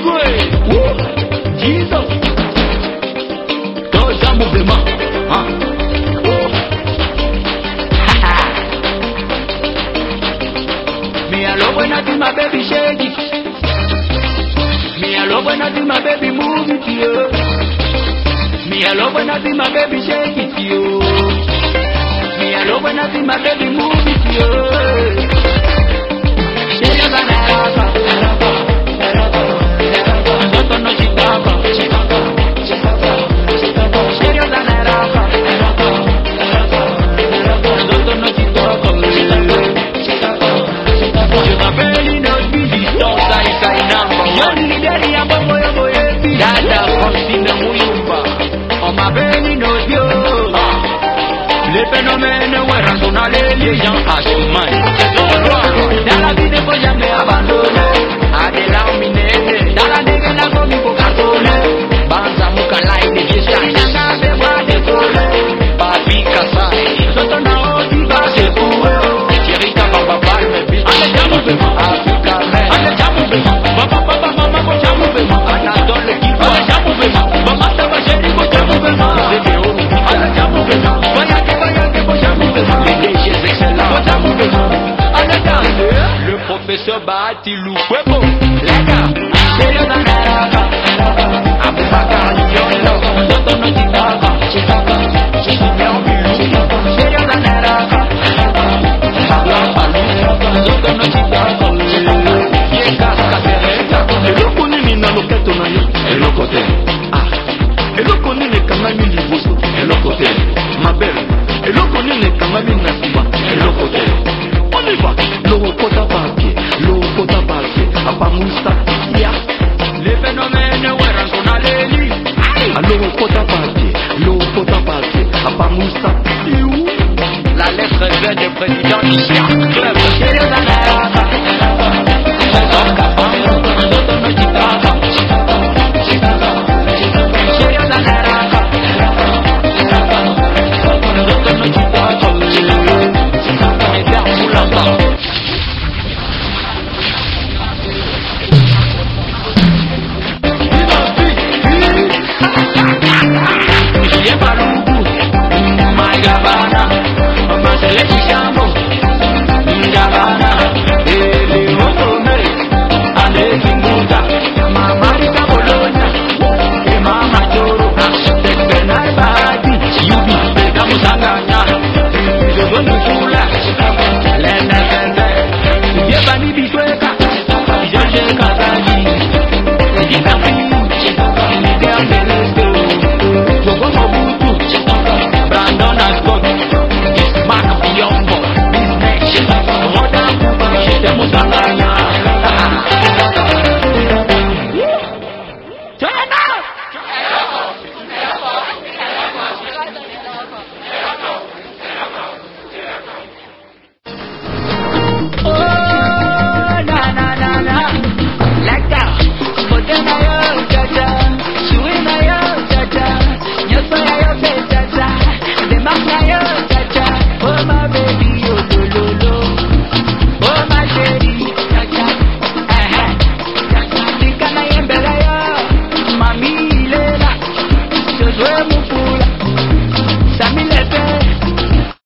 Jesus. Toja mouvement. Me I love when I do my baby shake it. Me I love when I do my baby move it, yo. Me I love when I do my baby shake it, yo. Me I love when I do my baby move it, yo. She's an Araba. Les phénomènes sont allés, les gens assument. Dans la vie, ne faut jamais abandonner. À des larmes inédites. Dans la dégaine, comme il faut cartonner. Banza Mukala et des vieux stars. Inanga, c'est moi décoller. Papi Kassai. Sotona, Odi, va se couer. Chérita, papa, palme, bis. Allez, jamouvement. Africa, mais. Allez, jamouvement. Papa, papa, maman, jamouvement. Anatole, le kiff. Allez, jamouvement. Maman, ça va, chérie, jamouvement. C'est bien, allez, jamouvement. Le professeur Batilou Kwebo Leka Sheyo Danaraka Abubakar Yolo Zoto no Chitaka Chitaka Chitaka Sheyo Danaraka Zoto no Chitaka Yeka Katereka Eloko nini na loketo na yo Eloko te Eloko nini kangami liboso Eloko te Ma belle Eloko nini kangami nasima Eloko te On y va Lokota papier Apamusta ya Les phénomènes sont allés. Lokota papier Apamusta. La lettre V du président Ishak.